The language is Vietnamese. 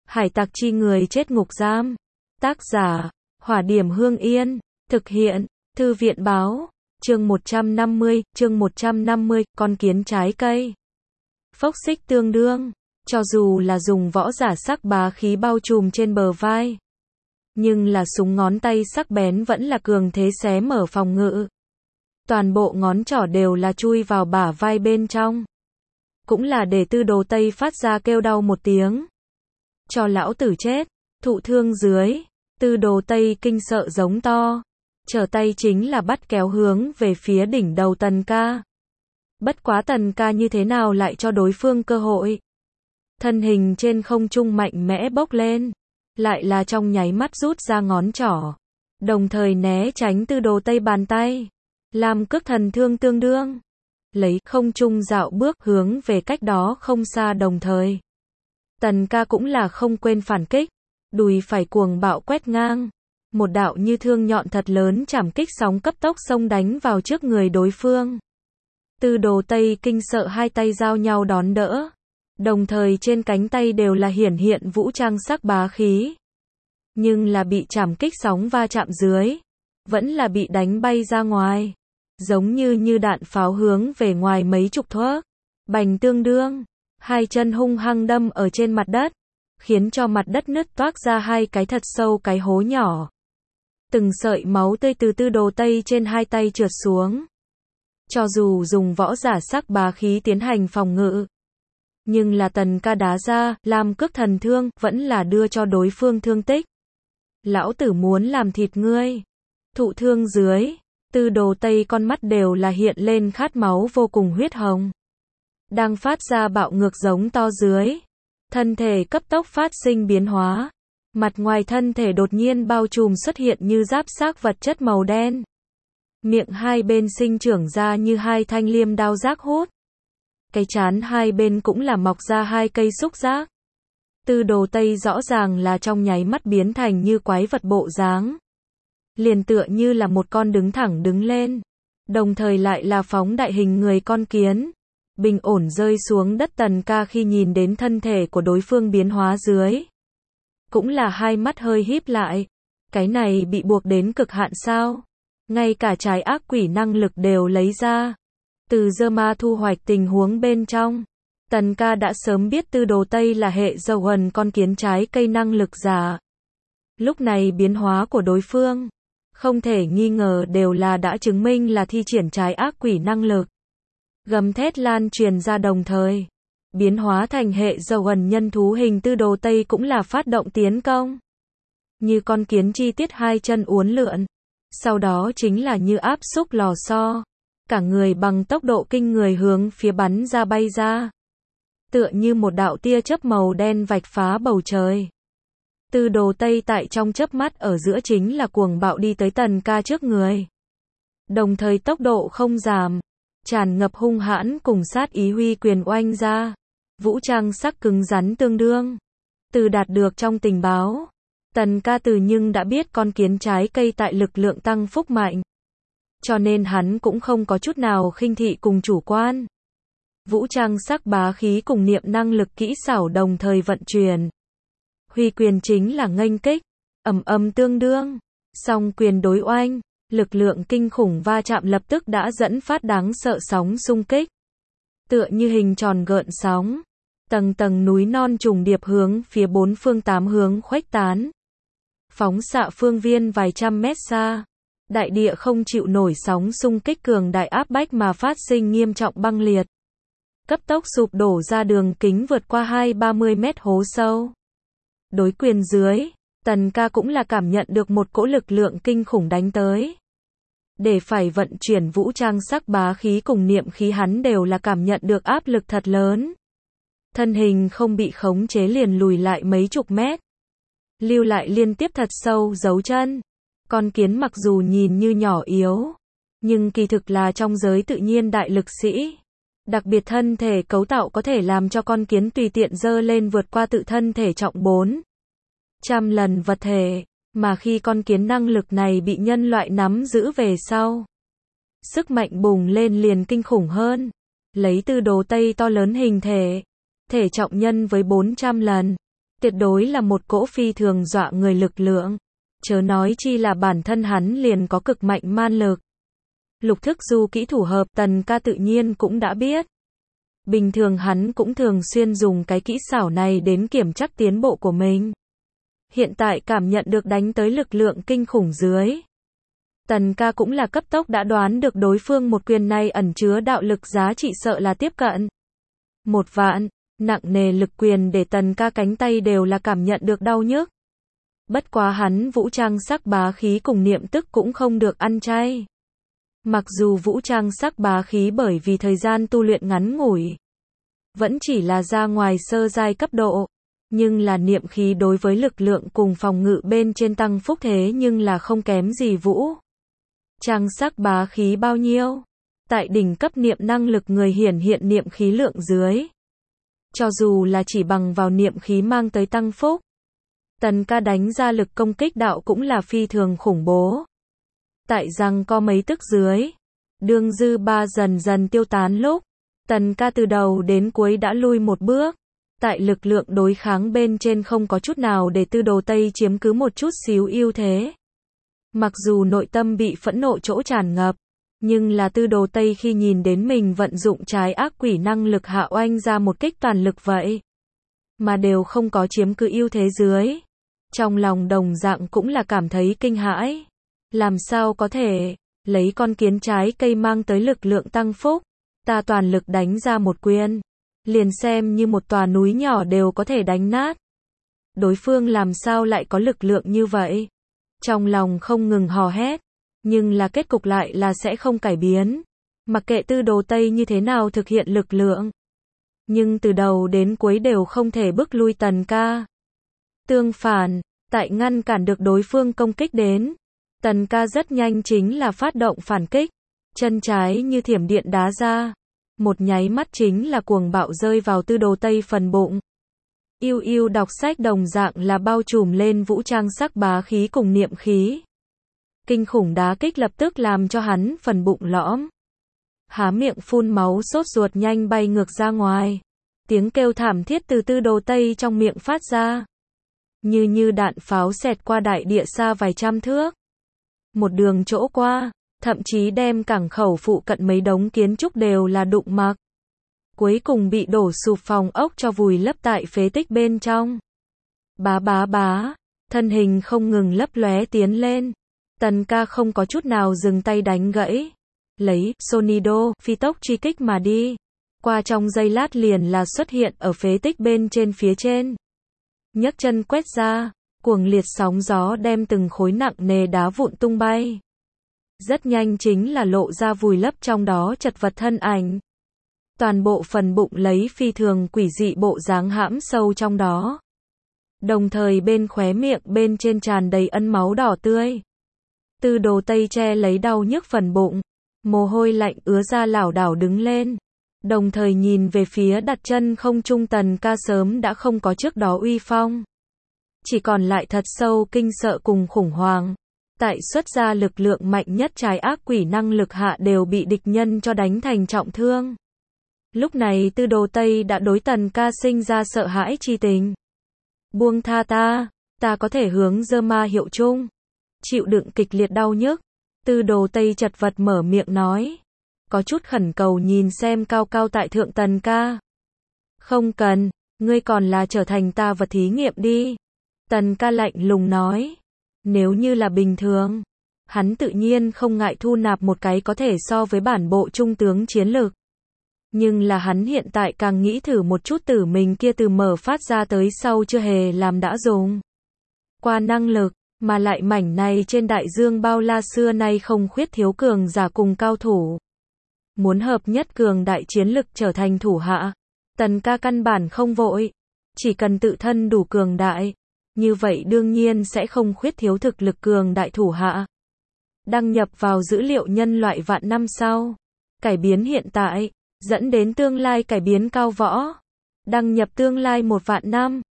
Hải tặc chi người chết ngục giam. Tác giả, Hỏa Điểm Hương Yên. Thực hiện, Thư viện Báo. Chương 150, con kiến trái cây. Phốc xích tương đương. Cho dù là dùng võ giả sắc bá khí bao trùm trên bờ vai, nhưng là súng ngón tay sắc bén vẫn là cường thế xé mở phòng ngự. Toàn bộ ngón trỏ đều là chui vào bả vai bên trong. Cũng là để Tư Đồ Tây phát ra kêu đau một tiếng. Cho lão tử chết, thụ thương dưới. Tư Đồ Tây kinh sợ giống to. Trở tay chính là bắt kéo hướng về phía đỉnh đầu Tần Ca. Bất quá Tần Ca như thế nào lại cho đối phương cơ hội. Thân hình trên không trung mạnh mẽ bốc lên. Lại là trong nháy mắt rút ra ngón trỏ. Đồng thời né tránh Tư Đồ Tây bàn tay. Làm cước thần thương tương đương. Lấy không trung dạo bước hướng về cách đó không xa đồng thời. Tần Ca cũng là không quên phản kích. Đùi phải cuồng bạo quét ngang. Một đạo như thương nhọn thật lớn chảm kích sóng cấp tốc xông đánh vào trước người đối phương. Tư Đồ Tây kinh sợ hai tay giao nhau đón đỡ. Đồng thời trên cánh tay đều là hiển hiện vũ trang sắc bá khí. Nhưng là bị chảm kích sóng va chạm dưới. Vẫn là bị đánh bay ra ngoài. Giống như đạn pháo hướng về ngoài mấy chục thước. Bành tương đương. Hai chân hung hăng đâm ở trên mặt đất. Khiến cho mặt đất nứt toác ra hai cái thật sâu cái hố nhỏ. Từng sợi máu tươi từ Tư Đồ Tây trên hai tay trượt xuống. Cho dù dùng võ giả sắc bá khí tiến hành phòng ngự. Nhưng là Tần Ca đá ra, làm cước thần thương, vẫn là đưa cho đối phương thương tích. Lão tử muốn làm thịt ngươi. Thụ thương dưới. Tư Đồ Tây con mắt đều là hiện lên khát máu vô cùng huyết hồng. Đang phát ra bạo ngược giống to dưới. Thân thể cấp tốc phát sinh biến hóa. Mặt ngoài thân thể đột nhiên bao trùm xuất hiện như giáp xác vật chất màu đen. Miệng hai bên sinh trưởng ra như hai thanh liêm đao rác hút. Cái trán hai bên cũng là mọc ra hai cây xúc giác. Tư Đồ Tây rõ ràng là trong nháy mắt biến thành như quái vật bộ dáng. Liền tựa như là một con đứng thẳng đứng lên. Đồng thời lại là phóng đại hình người con kiến. Bình ổn rơi xuống đất. Tần Ca khi nhìn đến thân thể của đối phương biến hóa dưới. Cũng là hai mắt hơi híp lại. Cái này bị buộc đến cực hạn sao? Ngay cả trái ác quỷ năng lực đều lấy ra. Từ dơ ma thu hoạch tình huống bên trong. Tần Ca đã sớm biết Tư Đồ Tây là hệ dầu hần con kiến trái cây năng lực giả. Lúc này biến hóa của đối phương. Không thể nghi ngờ đều là đã chứng minh là thi triển trái ác quỷ năng lực. Gầm thét lan truyền ra đồng thời. Biến hóa thành hệ dầu hần nhân thú hình. Tư Đồ Tây cũng là phát động tiến công. Như con kiến chi tiết hai chân uốn lượn. Sau đó chính là như áp xúc lò xo. Cả người bằng tốc độ kinh người hướng phía bắn ra bay ra. Tựa như một đạo tia chớp màu đen vạch phá bầu trời. Tư Đồ Tây tại trong chớp mắt ở giữa chính là cuồng bạo đi tới Tần Ca trước người. Đồng thời tốc độ không giảm. Tràn ngập hung hãn cùng sát ý huy quyền oanh ra. Vũ trang sắc cứng rắn tương đương. Từ đạt được trong tình báo. Tần Ca từ nhưng đã biết con kiến trái cây tại lực lượng tăng phúc mạnh. Cho nên hắn cũng không có chút nào khinh thị cùng chủ quan. Vũ trang sắc bá khí cùng niệm năng lực kỹ xảo đồng thời vận chuyển. Huy quyền chính là nghênh kích. Ầm tương đương. Song quyền đối oanh. Lực lượng kinh khủng va chạm lập tức đã dẫn phát đáng sợ sóng xung kích. Tựa như hình tròn gợn sóng. Tầng tầng núi non trùng điệp hướng phía bốn phương tám hướng khuếch tán. Phóng xạ phương viên vài trăm mét xa. Đại địa không chịu nổi sóng xung kích cường đại áp bách mà phát sinh nghiêm trọng băng liệt. Cấp tốc sụp đổ ra đường kính vượt qua 20-30 mét hố sâu. Đối quyền dưới, Tần Ca cũng là cảm nhận được một cỗ lực lượng kinh khủng đánh tới. Để phải vận chuyển vũ trang sắc bá khí cùng niệm khí hắn đều là cảm nhận được áp lực thật lớn. Thân hình không bị khống chế liền lùi lại mấy chục mét. Lưu lại liên tiếp thật sâu dấu chân. Con kiến mặc dù nhìn như nhỏ yếu, nhưng kỳ thực là trong giới tự nhiên đại lực sĩ. Đặc biệt thân thể cấu tạo có thể làm cho con kiến tùy tiện dơ lên vượt qua tự thân thể trọng 400 lần vật thể. Mà khi con kiến năng lực này bị nhân loại nắm giữ về sau, sức mạnh bùng lên liền kinh khủng hơn. Lấy Tư Đồ Tây to lớn hình thể, thể trọng nhân với 400 lần. Tuyệt đối là một cỗ phi thường dọa người lực lượng. Chớ nói chi là bản thân hắn liền có cực mạnh man lực. Lục thức du kỹ thủ hợp, Tần ca tự nhiên cũng đã biết. Bình thường hắn cũng thường xuyên dùng cái kỹ xảo này đến kiểm chắc tiến bộ của mình. Hiện tại cảm nhận được đánh tới lực lượng kinh khủng dưới. Tần ca cũng là cấp tốc đã đoán được đối phương một quyền này ẩn chứa đạo lực giá trị sợ là tiếp cận 1 vạn, nặng nề lực quyền để tần ca cánh tay đều là cảm nhận được đau nhức. Bất quá hắn vũ trang sắc bá khí cùng niệm tức cũng không được ăn chay. Mặc dù vũ trang sắc bá khí bởi vì thời gian tu luyện ngắn ngủi, vẫn chỉ là ra ngoài sơ giai cấp độ, nhưng là niệm khí đối với lực lượng cùng phòng ngự bên trên tăng phúc thế nhưng là không kém gì vũ trang sắc bá khí bao nhiêu. Tại đỉnh cấp niệm năng lực người hiển hiện niệm khí lượng dưới, cho dù là chỉ bằng vào niệm khí mang tới tăng phúc, tần ca đánh ra lực công kích đạo cũng là phi thường khủng bố. Tại rằng có mấy tức dưới, đương dư ba dần dần tiêu tán lúc, tần ca từ đầu đến cuối đã lui một bước. Tại lực lượng đối kháng bên trên không có chút nào để Tư Đồ Tây chiếm cứ một chút xíu ưu thế. Mặc dù nội tâm bị phẫn nộ chỗ tràn ngập, nhưng là Tư Đồ Tây khi nhìn đến mình vận dụng trái ác quỷ năng lực hạ oanh ra một kích toàn lực vậy, mà đều không có chiếm cứ ưu thế dưới. Trong lòng đồng dạng cũng là cảm thấy kinh hãi. Làm sao có thể, lấy con kiến trái cây mang tới lực lượng tăng phúc, ta toàn lực đánh ra một quyền, liền xem như một tòa núi nhỏ đều có thể đánh nát. Đối phương làm sao lại có lực lượng như vậy? Trong lòng không ngừng hò hét, nhưng là kết cục lại là sẽ không cải biến. Mặc kệ Tư Đồ Tây như thế nào thực hiện lực lượng, nhưng từ đầu đến cuối đều không thể bức lui tần ca. Tương phản, tại ngăn cản được đối phương công kích đến, tần ca rất nhanh chính là phát động phản kích, chân trái như thiểm điện đá ra, một nháy mắt chính là cuồng bạo rơi vào Tư Đồ Tây phần bụng. Yêu yêu đọc sách đồng dạng là bao trùm lên vũ trang sắc bá khí cùng niệm khí. Kinh khủng đá kích lập tức làm cho hắn phần bụng lõm. Há miệng phun máu sốt ruột nhanh bay ngược ra ngoài. Tiếng kêu thảm thiết từ Tư Đồ Tây trong miệng phát ra. Như đạn pháo xẹt qua đại địa xa vài trăm thước. Một đường chỗ qua, thậm chí đem cảng khẩu phụ cận mấy đống kiến trúc đều là đụng mặc. Cuối cùng bị đổ sụp phòng ốc cho vùi lấp tại phế tích bên trong. Bá, thân hình không ngừng lấp lóe tiến lên. Tần ca không có chút nào dừng tay đánh gãy. Lấy Sonido phi tốc truy kích mà đi. Qua trong giây lát liền là xuất hiện ở phế tích bên trên phía trên. Nhấc chân quét ra, cuồng liệt sóng gió đem từng khối nặng nề đá vụn tung bay. Rất nhanh chính là lộ ra vùi lấp trong đó chật vật thân ảnh. Toàn bộ phần bụng lấy phi thường quỷ dị bộ dáng hãm sâu trong đó. Đồng thời bên khóe miệng bên trên tràn đầy ân máu đỏ tươi. Tư Đồ Tây che lấy đau nhức phần bụng, mồ hôi lạnh ứa ra lảo đảo đứng lên. Đồng thời nhìn về phía đặt chân không trung tần ca sớm đã không có trước đó uy phong. Chỉ còn lại thật sâu kinh sợ cùng khủng hoảng. Tại xuất ra lực lượng mạnh nhất trái ác quỷ năng lực hạ đều bị địch nhân cho đánh thành trọng thương. Lúc này Tư Đồ Tây đã đối tần ca sinh ra sợ hãi chi tình. Buông tha ta có thể hướng dơ ma hiệu chung. Chịu đựng kịch liệt đau nhức. Tư Đồ Tây chật vật mở miệng nói. Có chút khẩn cầu nhìn xem cao cao tại thượng tần ca. Không cần, ngươi còn là trở thành ta vật thí nghiệm đi. Tần ca lạnh lùng nói. Nếu như là bình thường, hắn tự nhiên không ngại thu nạp một cái có thể so với bản bộ trung tướng chiến lược. Nhưng là hắn hiện tại càng nghĩ thử một chút tử mình kia từ mở phát ra tới sau chưa hề làm đã dùng qua năng lực, mà lại mảnh này trên đại dương bao la xưa nay không khuyết thiếu cường giả cùng cao thủ. Muốn hợp nhất cường đại chiến lực trở thành thủ hạ, tần ca căn bản không vội, chỉ cần tự thân đủ cường đại, như vậy đương nhiên sẽ không khuyết thiếu thực lực cường đại thủ hạ. Đăng nhập vào dữ liệu nhân loại vạn năm sau, cải biến hiện tại, dẫn đến tương lai cải biến cao võ. Đăng nhập tương lai 1 vạn năm.